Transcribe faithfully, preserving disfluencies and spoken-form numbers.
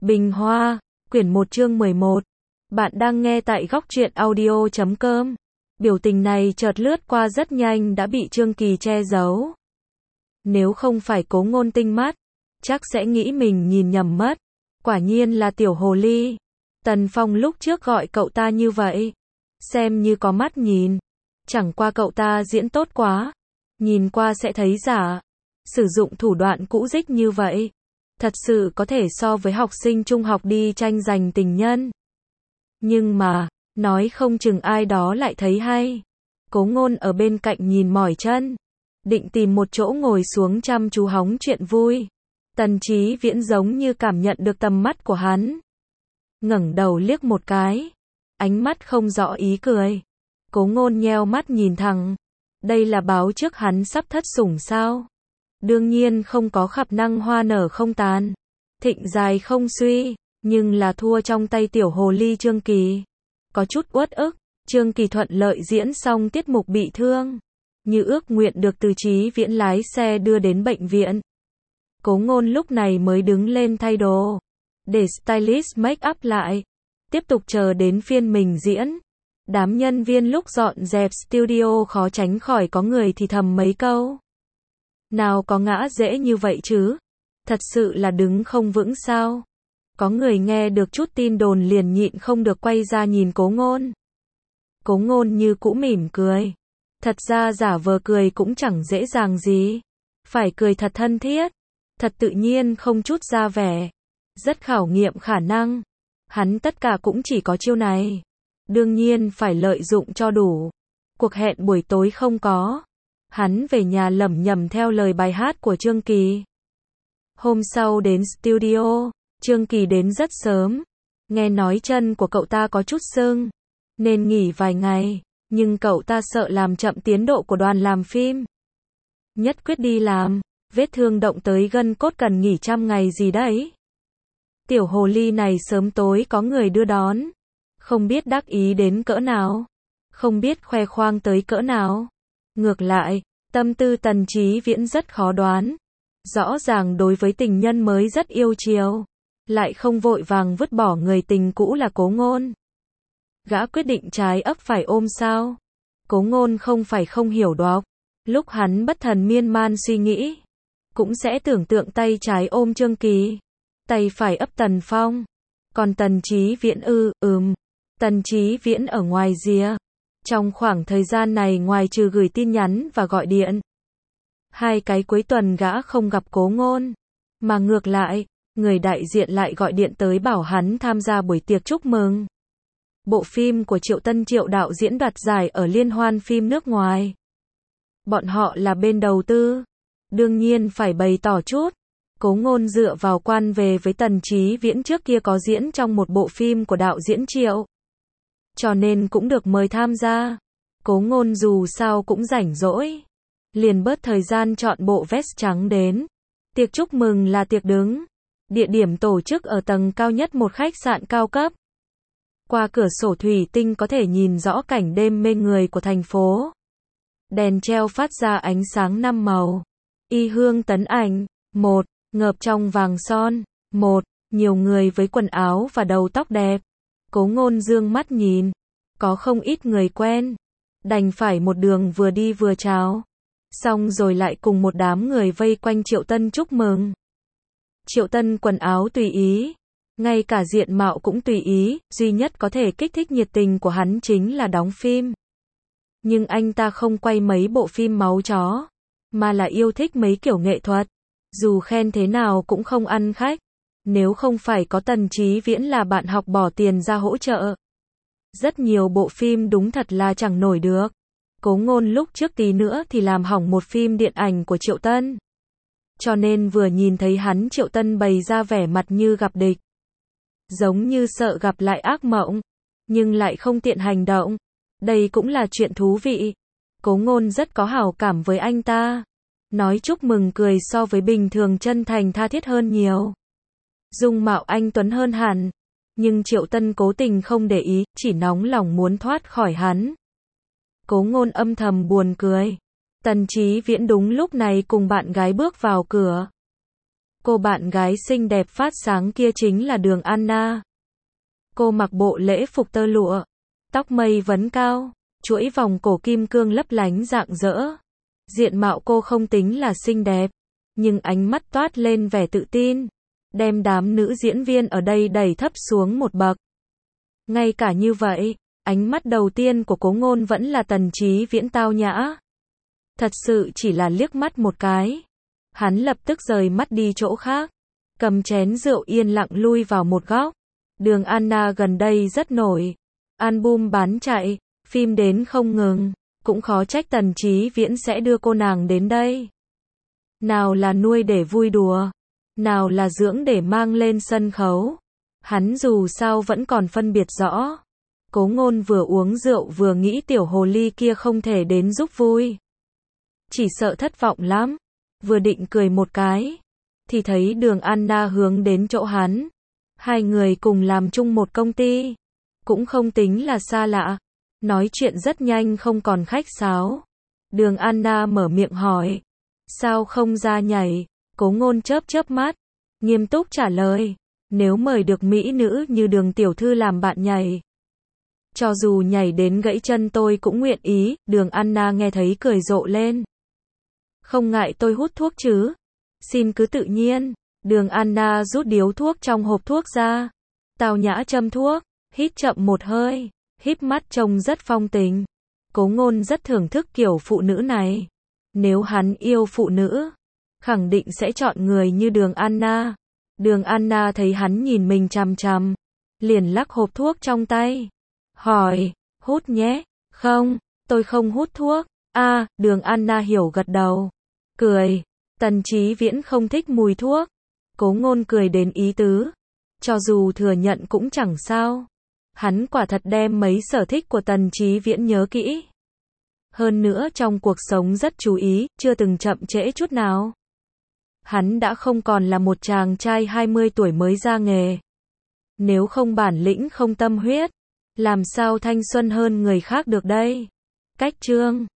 Bình Hoa, quyển một chương mười một. Bạn đang nghe tại góc truyện audio chấm com. Biểu tình này chợt lướt qua rất nhanh đã bị Trương Kỳ che giấu. Nếu không phải Cố Ngôn tinh mắt, chắc sẽ nghĩ mình nhìn nhầm mất. Quả nhiên là tiểu hồ ly. Tần Phong lúc trước gọi cậu ta như vậy, xem như có mắt nhìn. Chẳng qua cậu ta diễn tốt quá, nhìn qua sẽ thấy giả. Sử dụng thủ đoạn cũ dích như vậy, thật sự có thể so với học sinh trung học đi tranh giành tình nhân. Nhưng mà, nói không chừng ai đó lại thấy hay. Cố Ngôn ở bên cạnh nhìn mỏi chân, định tìm một chỗ ngồi xuống chăm chú hóng chuyện vui. Tần Chí Viễn giống như cảm nhận được tầm mắt của hắn, ngẩng đầu liếc một cái, ánh mắt không rõ ý cười. Cố Ngôn nheo mắt nhìn thẳng, đây là báo trước hắn sắp thất sủng sao? Đương nhiên không có khả năng hoa nở không tàn, thịnh dài không suy, nhưng là thua trong tay tiểu hồ ly Trương Kỳ. Có chút uất ức, Trương Kỳ thuận lợi diễn xong tiết mục bị thương, như ước nguyện được Từ Chí Viễn lái xe đưa đến bệnh viện. Cố Ngôn lúc này mới đứng lên thay đồ, để stylist make up lại, tiếp tục chờ đến phiên mình diễn. Đám nhân viên lúc dọn dẹp studio khó tránh khỏi có người thì thầm mấy câu. Nào có ngã dễ như vậy chứ? Thật sự là đứng không vững sao? Có người nghe được chút tin đồn liền nhịn không được quay ra nhìn Cố Ngôn. Cố Ngôn như cũ mỉm cười. Thật ra giả vờ cười cũng chẳng dễ dàng gì. Phải cười thật thân thiết, thật tự nhiên không chút ra vẻ. Rất khảo nghiệm khả năng. Hắn tất cả cũng chỉ có chiêu này. Đương nhiên phải lợi dụng cho đủ. Cuộc hẹn buổi tối không có. Hắn về nhà lẩm nhẩm theo lời bài hát của Trương Kỳ. Hôm sau đến studio, Trương Kỳ đến rất sớm. Nghe nói chân của cậu ta có chút sưng, nên nghỉ vài ngày, nhưng cậu ta sợ làm chậm tiến độ của đoàn làm phim. Nhất quyết đi làm, vết thương động tới gân cốt cần nghỉ trăm ngày gì đấy. Tiểu hồ ly này sớm tối có người đưa đón. Không biết đắc ý đến cỡ nào, không biết khoe khoang tới cỡ nào. Ngược lại, tâm tư Tần Chí Viễn rất khó đoán. Rõ ràng đối với tình nhân mới rất yêu chiều, lại không vội vàng vứt bỏ người tình cũ là Cố Ngôn. Gã quyết định trái ấp phải ôm sao? Cố Ngôn không phải không hiểu đọc. Lúc hắn bất thần miên man suy nghĩ, cũng sẽ tưởng tượng tay trái ôm Trương Kỳ, tay phải ấp Tần Phong. Còn Tần Chí Viễn ư, ừm. Tần Chí Viễn ở ngoài rìa. Trong khoảng thời gian này ngoài trừ gửi tin nhắn và gọi điện, hai cái cuối tuần gã không gặp Cố Ngôn. Mà ngược lại, người đại diện lại gọi điện tới bảo hắn tham gia buổi tiệc chúc mừng. Bộ phim của Triệu Tân Triệu đạo diễn đoạt giải ở liên hoan phim nước ngoài. Bọn họ là bên đầu tư, đương nhiên phải bày tỏ chút. Cố Ngôn dựa vào quan về với Tần Chí Viễn trước kia có diễn trong một bộ phim của đạo diễn Triệu, cho nên cũng được mời tham gia. Cố Ngôn dù sao cũng rảnh rỗi, liền bớt thời gian chọn bộ vest trắng đến. Tiệc chúc mừng là tiệc đứng. Địa điểm tổ chức ở tầng cao nhất một khách sạn cao cấp. Qua cửa sổ thủy tinh có thể nhìn rõ cảnh đêm mê người của thành phố. Đèn treo phát ra ánh sáng năm màu. Y hương tấn ảnh, một, ngợp trong vàng son, một, nhiều người với quần áo và đầu tóc đẹp. Cố Ngôn dương mắt nhìn, có không ít người quen, đành phải một đường vừa đi vừa chào. Xong rồi lại cùng một đám người vây quanh Triệu Tân chúc mừng. Triệu Tân quần áo tùy ý, ngay cả diện mạo cũng tùy ý, duy nhất có thể kích thích nhiệt tình của hắn chính là đóng phim. Nhưng anh ta không quay mấy bộ phim máu chó, mà là yêu thích mấy kiểu nghệ thuật. Dù khen thế nào cũng không ăn khách. Nếu không phải có Tần Chí Viễn là bạn học bỏ tiền ra hỗ trợ, rất nhiều bộ phim đúng thật là chẳng nổi được. Cố Ngôn lúc trước tí nữa thì làm hỏng một phim điện ảnh của Triệu Tân. Cho nên vừa nhìn thấy hắn Triệu Tân bày ra vẻ mặt như gặp địch, giống như sợ gặp lại ác mộng, nhưng lại không tiện hành động. Đây cũng là chuyện thú vị. Cố Ngôn rất có hảo cảm với anh ta. Nói chúc mừng cười so với bình thường chân thành tha thiết hơn nhiều. Dung mạo anh tuấn hơn hẳn, nhưng Triệu Tân cố tình không để ý, chỉ nóng lòng muốn thoát khỏi hắn. Cố Ngôn âm thầm buồn cười. Tần Chí Viễn đúng lúc này cùng bạn gái bước vào cửa. Cô bạn gái xinh đẹp phát sáng kia chính là Đường Anna. Cô mặc bộ lễ phục tơ lụa, tóc mây vấn cao, chuỗi vòng cổ kim cương lấp lánh rạng rỡ. Diện mạo cô không tính là xinh đẹp, nhưng ánh mắt toát lên vẻ tự tin, đem đám nữ diễn viên ở đây đẩy thấp xuống một bậc. Ngay cả như vậy, ánh mắt đầu tiên của Cố Ngôn vẫn là Tần Chí Viễn tao nhã. Thật sự chỉ là liếc mắt một cái, hắn lập tức rời mắt đi chỗ khác, cầm chén rượu yên lặng lui vào một góc. Đường Anna gần đây rất nổi, album bán chạy, phim đến không ngừng, cũng khó trách Tần Chí Viễn sẽ đưa cô nàng đến đây. Nào là nuôi để vui đùa, nào là dưỡng để mang lên sân khấu. Hắn dù sao vẫn còn phân biệt rõ. Cố Ngôn vừa uống rượu vừa nghĩ tiểu hồ ly kia không thể đến giúp vui, chỉ sợ thất vọng lắm. Vừa định cười một cái, thì thấy Đường Anna hướng đến chỗ hắn. Hai người cùng làm chung một công ty, cũng không tính là xa lạ. Nói chuyện rất nhanh không còn khách sáo. Đường Anna mở miệng hỏi, sao không ra nhảy? Cố Ngôn chớp chớp mắt, nghiêm túc trả lời, nếu mời được mỹ nữ như Đường tiểu thư làm bạn nhảy, cho dù nhảy đến gãy chân tôi cũng nguyện ý. Đường Anna nghe thấy cười rộ lên. Không ngại tôi hút thuốc chứ? Xin cứ tự nhiên. Đường Anna rút điếu thuốc trong hộp thuốc ra, tao nhã châm thuốc, hít chậm một hơi, híp mắt trông rất phong tình. Cố Ngôn rất thưởng thức kiểu phụ nữ này. Nếu hắn yêu phụ nữ, khẳng định sẽ chọn người như Đường Anna. Đường Anna thấy hắn nhìn mình chằm chằm, liền lắc hộp thuốc trong tay, hỏi, hút nhé? Không, tôi không hút thuốc. A, à, Đường Anna hiểu gật đầu, cười. Tần Chí Viễn không thích mùi thuốc. Cố Ngôn cười đến ý tứ, cho dù thừa nhận cũng chẳng sao. Hắn quả thật đem mấy sở thích của Tần Chí Viễn nhớ kỹ. Hơn nữa trong cuộc sống rất chú ý, chưa từng chậm trễ chút nào. Hắn đã không còn là một chàng trai hai mươi tuổi mới ra nghề. Nếu không bản lĩnh không tâm huyết, làm sao thanh xuân hơn người khác được đây? Cách chương